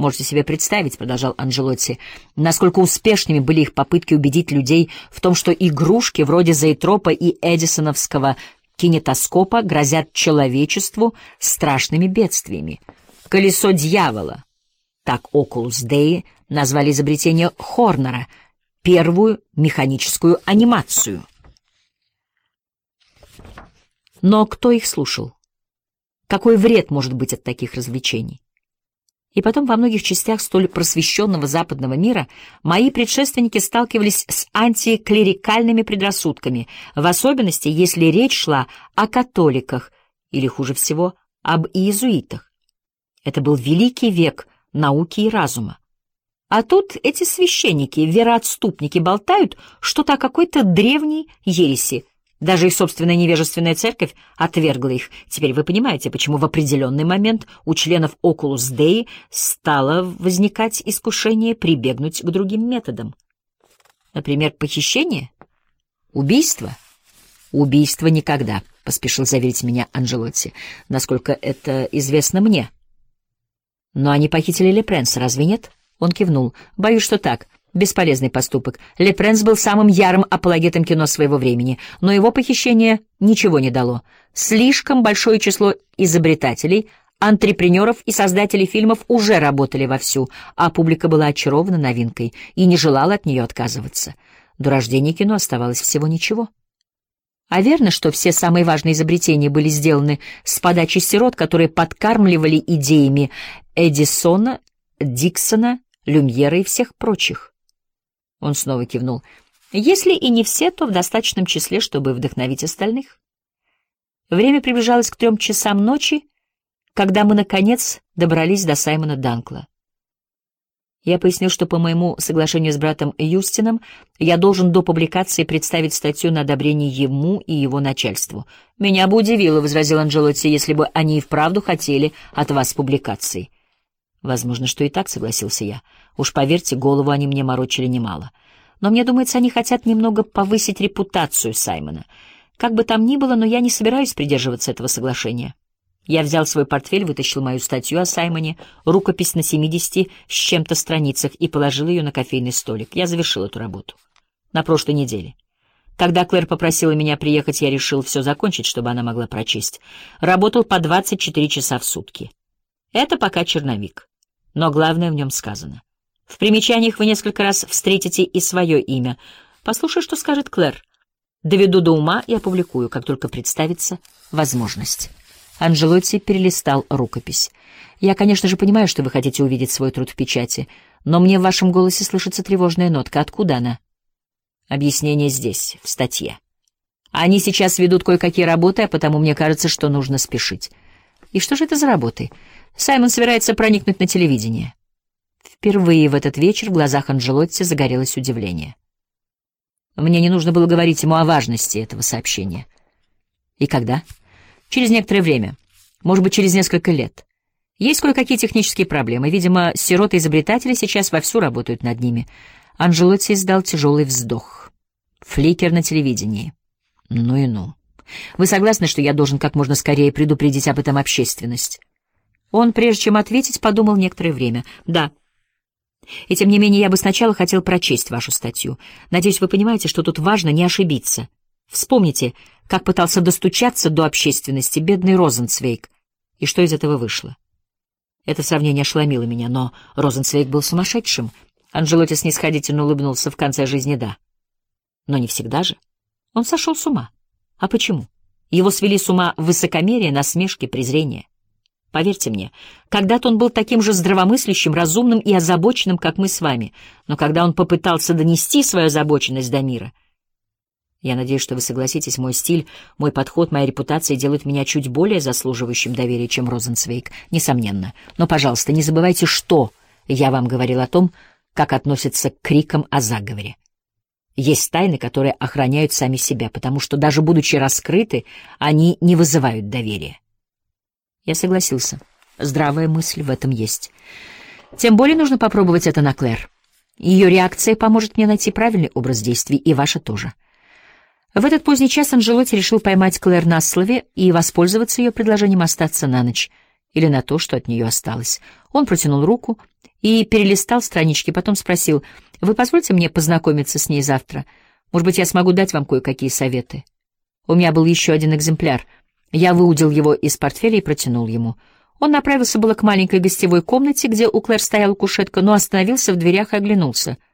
Можете себе представить, — продолжал Анджелотти, — насколько успешными были их попытки убедить людей в том, что игрушки вроде зоэтропа и эдисоновского кинетоскопа грозят человечеству страшными бедствиями. «Колесо дьявола», так Oculus Dei назвали изобретение Хорнера, первую механическую анимацию. Но кто их слушал? Какой вред может быть от таких развлечений? И потом во многих частях столь просвещенного западного мира мои предшественники сталкивались с антиклерикальными предрассудками, в особенности, если речь шла о католиках или, хуже всего, об иезуитах. Это был великий век науки и разума. А тут эти священники, вероотступники болтают что-то о какой-то древней ереси. Даже их собственная невежественная церковь отвергла их. Теперь вы понимаете, почему в определенный момент у членов Oculus Dei стало возникать искушение прибегнуть к другим методам. Например, похищение? Убийство? Убийство никогда, — поспешил заверить меня Анджелотти, — насколько это известно мне. Но они похитили Лепренса, разве нет? Он кивнул. Боюсь, что так. Бесполезный поступок. Лепренс был самым ярым апологетом кино своего времени, но его похищение ничего не дало. Слишком большое число изобретателей, антрепренеров и создателей фильмов уже работали вовсю, а публика была очарована новинкой и не желала от нее отказываться. До рождения кино оставалось всего ничего. А верно, что все самые важные изобретения были сделаны с подачи сирот, которые подкармливали идеями Эдисона, Диксона, Люмьера и всех прочих. Он снова кивнул. Если и не все, то в достаточном числе, чтобы вдохновить остальных. Время приближалось к 3 часам ночи, когда мы, наконец, добрались до Саймона Данкла. Я пояснил, что по моему соглашению с братом Юстином я должен до публикации представить статью на одобрение ему и его начальству. «Меня бы удивило», — возразил Анджелотти, — «если бы они и вправду хотели от вас публикации». «Возможно, что и так», — согласился я. «Уж поверьте, голову они мне морочили немало. Но мне думается, они хотят немного повысить репутацию Саймона. Как бы там ни было, но я не собираюсь придерживаться этого соглашения». Я взял свой портфель, вытащил мою статью о Саймоне, рукопись на 70 с чем-то страницах, и положил ее на кофейный столик. Я завершил эту работу. На прошлой неделе. Когда Клэр попросила меня приехать, я решил все закончить, чтобы она могла прочесть. Работал по 24 часа в сутки. Это пока черновик. Но главное в нем сказано. В примечаниях вы несколько раз встретите и свое имя. Послушай, что скажет Клэр. Доведу до ума и опубликую, как только представится возможность. Анджелотти перелистал рукопись. «Я, конечно же, понимаю, что вы хотите увидеть свой труд в печати, но мне в вашем голосе слышится тревожная нотка. Откуда она?» «Объяснение здесь, в статье. Они сейчас ведут кое-какие работы, а потому мне кажется, что нужно спешить». «И что же это за работы?» «Саймон собирается проникнуть на телевидение». Впервые в этот вечер в глазах Анджелотти загорелось удивление. Мне не нужно было говорить ему о важности этого сообщения. «И когда?» «Через некоторое время. Может быть, через несколько лет. Есть кое-какие технические проблемы. Видимо, сироты-изобретатели сейчас вовсю работают над ними». Анджелотти издал тяжелый вздох. «Фликер на телевидении. Ну и ну. Вы согласны, что я должен как можно скорее предупредить об этом общественность?» Он, прежде чем ответить, подумал некоторое время. «Да. И тем не менее, я бы сначала хотел прочесть вашу статью. Надеюсь, вы понимаете, что тут важно не ошибиться. Вспомните, как пытался достучаться до общественности бедный Розенцвейг, и что из этого вышло. Это сравнение ошеломило меня, но Розенцвейг был сумасшедшим». Анджелотти снисходительно улыбнулся. «В конце жизни, да. Но не всегда же. Он сошел с ума. А почему? Его свели с ума высокомерие, насмешки, презрение. Поверьте мне, когда-то он был таким же здравомыслящим, разумным и озабоченным, как мы с вами, но когда он попытался донести свою озабоченность до мира... Я надеюсь, что вы согласитесь, мой стиль, мой подход, моя репутация делают меня чуть более заслуживающим доверия, чем Розенцвейг, несомненно. Но, пожалуйста, не забывайте, что я вам говорил о том, как относятся к крикам о заговоре. Есть тайны, которые охраняют сами себя, потому что, даже будучи раскрыты, они не вызывают доверия». Я согласился. Здравая мысль в этом есть. Тем более нужно попробовать это на Клэр. Ее реакция поможет мне найти правильный образ действий, и ваша тоже. В этот поздний час Анджелотти решил поймать Клэр на слове и воспользоваться ее предложением остаться на ночь. или на то, что от нее осталось. Он протянул руку и перелистал странички, потом спросил: «Вы позвольте мне познакомиться с ней завтра? Может быть, я смогу дать вам кое-какие советы?» У меня был еще один экземпляр. Я выудил его из портфеля и протянул ему. Он направился было к маленькой гостевой комнате, где у Клэр стояла кушетка, но остановился в дверях и оглянулся.